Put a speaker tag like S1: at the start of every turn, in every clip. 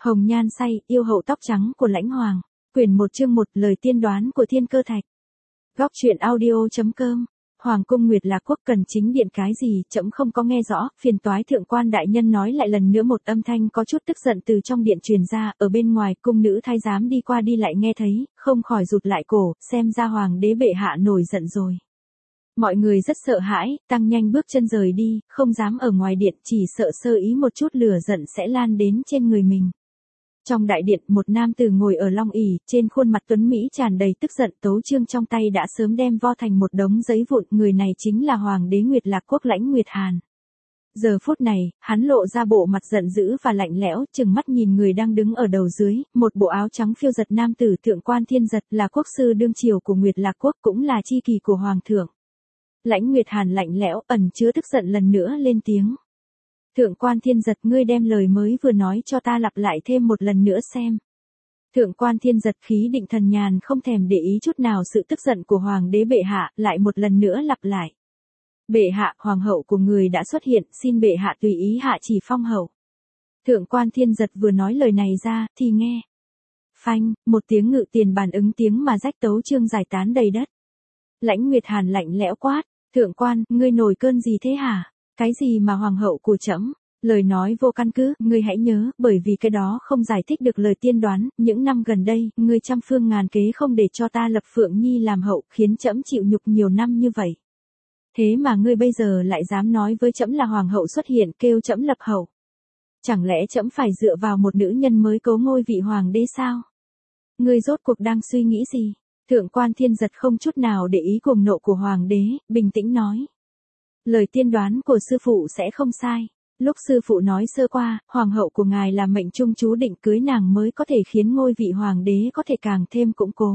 S1: Hồng nhan say, yêu hậu tóc trắng của Lãnh Hoàng. Quyển 1 chương 1, lời tiên đoán của Thiên Cơ Thạch. Góc truyện audio.com. Hoàng cung Nguyệt Lạc Quốc cần chính điện cái gì, trẫm không có nghe rõ. Phiền toái thượng quan đại nhân nói lại lần nữa. Một âm thanh có chút tức giận từ trong điện truyền ra. Ở bên ngoài, cung nữ thái giám đi qua đi lại nghe thấy, không khỏi rụt lại cổ, xem ra hoàng đế bệ hạ nổi giận rồi. Mọi người rất sợ hãi, tăng nhanh bước chân rời đi, không dám ở ngoài điện, chỉ sợ sơ ý một chút lửa giận sẽ lan đến trên người mình. Trong đại điện, một nam tử ngồi ở long ỷ, trên khuôn mặt tuấn mỹ tràn đầy tức giận, tấu chương trong tay đã sớm đem vo thành một đống giấy vụn. Người này chính là hoàng đế Nguyệt Lạc Quốc Lãnh Nguyệt Hàn. Giờ phút này, hắn lộ ra bộ mặt giận dữ và lạnh lẽo, trừng mắt nhìn người đang đứng ở đầu dưới, một bộ áo trắng phiêu giật nam tử Thượng quan Thiên Giật, là quốc sư đương triều của Nguyệt Lạc Quốc, cũng là chi kỷ của hoàng thượng. Lãnh Nguyệt Hàn lạnh lẽo, ẩn chứa tức giận lần nữa lên tiếng. Thượng quan Thiên Giật, ngươi đem lời mới vừa nói cho ta lặp lại thêm một lần nữa xem. Thượng quan Thiên Giật khí định thần nhàn, không thèm để ý chút nào sự tức giận của hoàng đế bệ hạ, lại một lần nữa lặp lại. Bệ hạ, hoàng hậu của người đã xuất hiện, xin bệ hạ tùy ý hạ chỉ phong hậu. Thượng quan Thiên Giật vừa nói lời này ra, thì nghe. Phanh, một tiếng ngự tiền bàn ứng tiếng mà rách tấu chương giải tán đầy đất. Lãnh Nguyệt Hàn lạnh lẽo quát, thượng quan, ngươi nổi cơn gì thế hả? Cái gì mà hoàng hậu của trẫm? Lời nói vô căn cứ, ngươi hãy nhớ, bởi vì cái đó không giải thích được lời tiên đoán, những năm gần đây, ngươi trăm phương ngàn kế không để cho ta lập Phượng Nhi làm hậu, khiến trẫm chịu nhục nhiều năm như vậy. Thế mà ngươi bây giờ lại dám nói với trẫm là hoàng hậu xuất hiện, kêu trẫm lập hậu. Chẳng lẽ trẫm phải dựa vào một nữ nhân mới cố ngôi vị hoàng đế sao? Ngươi rốt cuộc đang suy nghĩ gì? Thượng quan Thiên Giật không chút nào để ý cuồng nộ của hoàng đế, bình tĩnh nói. Lời tiên đoán của sư phụ sẽ không sai. Lúc sư phụ nói sơ qua, hoàng hậu của ngài là mệnh trung chú định, cưới nàng mới có thể khiến ngôi vị hoàng đế có thể càng thêm củng cố.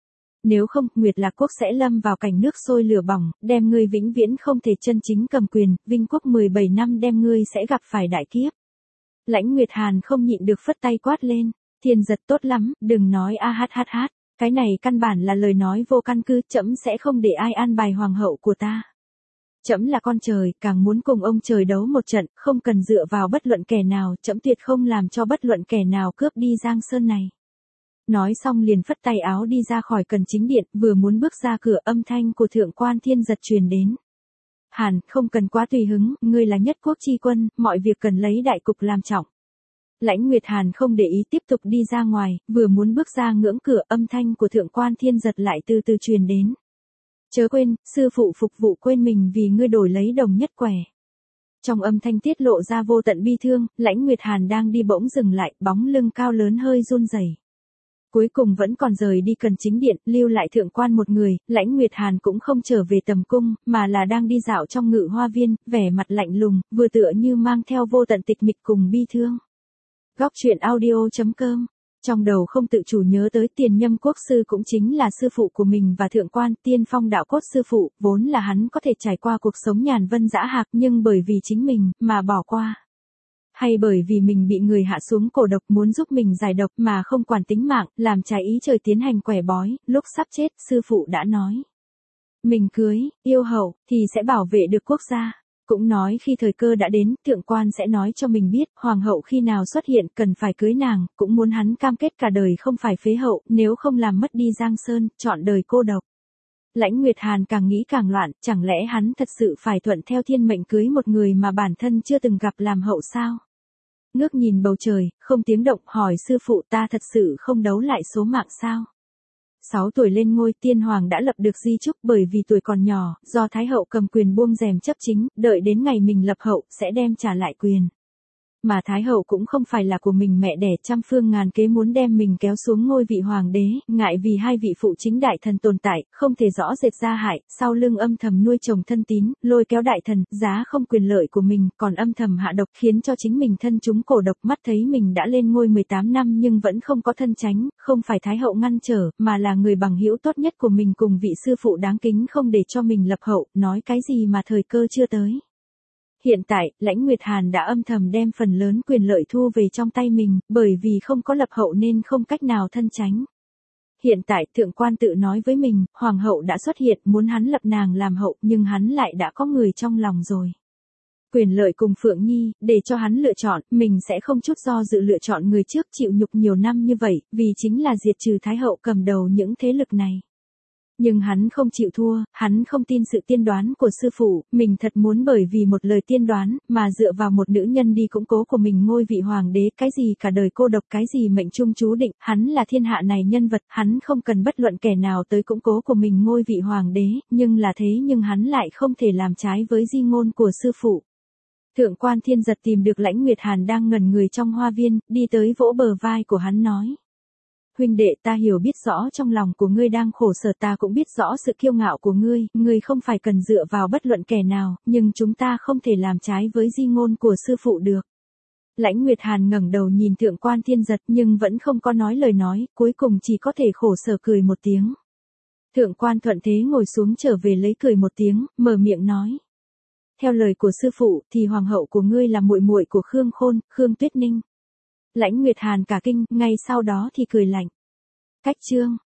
S1: Nếu không, Nguyệt Lạc Quốc sẽ lâm vào cảnh nước sôi lửa bỏng, đem ngươi vĩnh viễn không thể chân chính cầm quyền, Vinh Quốc 17 năm đem ngươi sẽ gặp phải đại kiếp. Lãnh Nguyệt Hàn không nhịn được phất tay quát lên. Thiên Giật, tốt lắm, đừng nói a hát hát hát. Cái này căn bản là lời nói vô căn cứ, trẫm sẽ không để ai an bài hoàng hậu của ta. Trẫm là con trời, càng muốn cùng ông trời đấu một trận, không cần dựa vào bất luận kẻ nào, trẫm tuyệt không làm cho bất luận kẻ nào cướp đi Giang Sơn này. Nói xong liền phất tay áo đi ra khỏi cần chính điện, vừa muốn bước ra cửa, âm thanh của Thượng quan Thiên Giật truyền đến. Hàn, không cần quá tùy hứng, ngươi là nhất quốc chi quân, mọi việc cần lấy đại cục làm trọng. Lãnh Nguyệt Hàn không để ý, tiếp tục đi ra ngoài, vừa muốn bước ra ngưỡng cửa, âm thanh của Thượng quan Thiên Giật lại từ từ truyền đến. Chớ quên, sư phụ phục vụ quên mình vì ngươi đổi lấy đồng nhất quẻ. Trong âm thanh tiết lộ ra vô tận bi thương, Lãnh Nguyệt Hàn đang đi bỗng dừng lại, bóng lưng cao lớn hơi run rẩy. Cuối cùng vẫn còn rời đi cần chính điện, lưu lại thượng quan một người. Lãnh Nguyệt Hàn cũng không trở về tầm cung, mà là đang đi dạo trong ngự hoa viên, vẻ mặt lạnh lùng, vừa tựa như mang theo vô tận tịch mịch cùng bi thương. Góc truyện audio.com. Trong đầu không tự chủ nhớ tới Tiền Nhâm quốc sư cũng chính là sư phụ của mình và thượng quan Tiên Phong đạo cốt sư phụ, vốn là hắn có thể trải qua cuộc sống nhàn vân dã hạc, nhưng bởi vì chính mình mà bỏ qua. Hay bởi vì mình bị người hạ xuống cổ độc, muốn giúp mình giải độc mà không quản tính mạng, làm trái ý trời tiến hành quẻ bói, lúc sắp chết, sư phụ đã nói. Mình cưới, yêu hậu, thì sẽ bảo vệ được quốc gia. Cũng nói khi thời cơ đã đến, thượng quan sẽ nói cho mình biết, hoàng hậu khi nào xuất hiện, cần phải cưới nàng, cũng muốn hắn cam kết cả đời không phải phế hậu, nếu không làm mất đi Giang Sơn, chọn đời cô độc. Lãnh Nguyệt Hàn càng nghĩ càng loạn, chẳng lẽ hắn thật sự phải thuận theo thiên mệnh cưới một người mà bản thân chưa từng gặp làm hậu sao? Ngước nhìn bầu trời, không tiếng động, hỏi sư phụ, ta thật sự không đấu lại số mạng sao? 6 tuổi lên ngôi, tiên hoàng đã lập được di chúc, bởi vì tuổi còn nhỏ, do thái hậu cầm quyền buông rèm chấp chính, đợi đến ngày mình lập hậu, sẽ đem trả lại quyền. Mà thái hậu cũng không phải là của mình mẹ đẻ, trăm phương ngàn kế muốn đem mình kéo xuống ngôi vị hoàng đế, ngại vì hai vị phụ chính đại thần tồn tại, không thể rõ rệt ra hại, sau lưng âm thầm nuôi chồng thân tín, lôi kéo đại thần, giá không quyền lợi của mình, còn âm thầm hạ độc, khiến cho chính mình thân chúng cổ độc. Mắt thấy mình đã lên ngôi 18 năm nhưng vẫn không có thân tránh, không phải thái hậu ngăn trở, mà là người bằng hữu tốt nhất của mình cùng vị sư phụ đáng kính không để cho mình lập hậu, nói cái gì mà thời cơ chưa tới. Hiện tại, Lãnh Nguyệt Hàn đã âm thầm đem phần lớn quyền lợi thu về trong tay mình, bởi vì không có lập hậu nên không cách nào thân tránh. Hiện tại, thượng quan tự nói với mình, hoàng hậu đã xuất hiện, muốn hắn lập nàng làm hậu, nhưng hắn lại đã có người trong lòng rồi. Quyền lợi cùng Phượng Nhi, để cho hắn lựa chọn, mình sẽ không chút do dự lựa chọn người trước chịu nhục nhiều năm như vậy, vì chính là diệt trừ Thái hậu cầm đầu những thế lực này. Nhưng hắn không chịu thua, hắn không tin sự tiên đoán của sư phụ, mình thật muốn bởi vì một lời tiên đoán, mà dựa vào một nữ nhân đi củng cố của mình ngôi vị hoàng đế, cái gì cả đời cô độc, cái gì mệnh trung chú định, hắn là thiên hạ này nhân vật, hắn không cần bất luận kẻ nào tới củng cố của mình ngôi vị hoàng đế, nhưng là thế nhưng hắn lại không thể làm trái với di ngôn của sư phụ. Thượng quan Thiên Giật tìm được Lãnh Nguyệt Hàn đang ngẩn người trong hoa viên, đi tới vỗ bờ vai của hắn nói. Huynh đệ, ta hiểu biết rõ trong lòng của ngươi đang khổ sở, ta cũng biết rõ sự kiêu ngạo của ngươi không phải cần dựa vào bất luận kẻ nào, nhưng chúng ta không thể làm trái với di ngôn của sư phụ được. Lãnh Nguyệt Hàn ngẩng đầu nhìn Thượng quan Thiên Giật nhưng vẫn không có nói lời nói, cuối cùng chỉ có thể khổ sở cười một tiếng. Thượng quan Thuận Thế ngồi xuống trở về lấy cười một tiếng, mở miệng nói. Theo lời của sư phụ thì hoàng hậu của ngươi là muội muội của Khương Khôn, Khương Tuyết Ninh. Lãnh Nguyệt Hàn cả kinh, ngay sau đó thì cười lạnh. Cách chương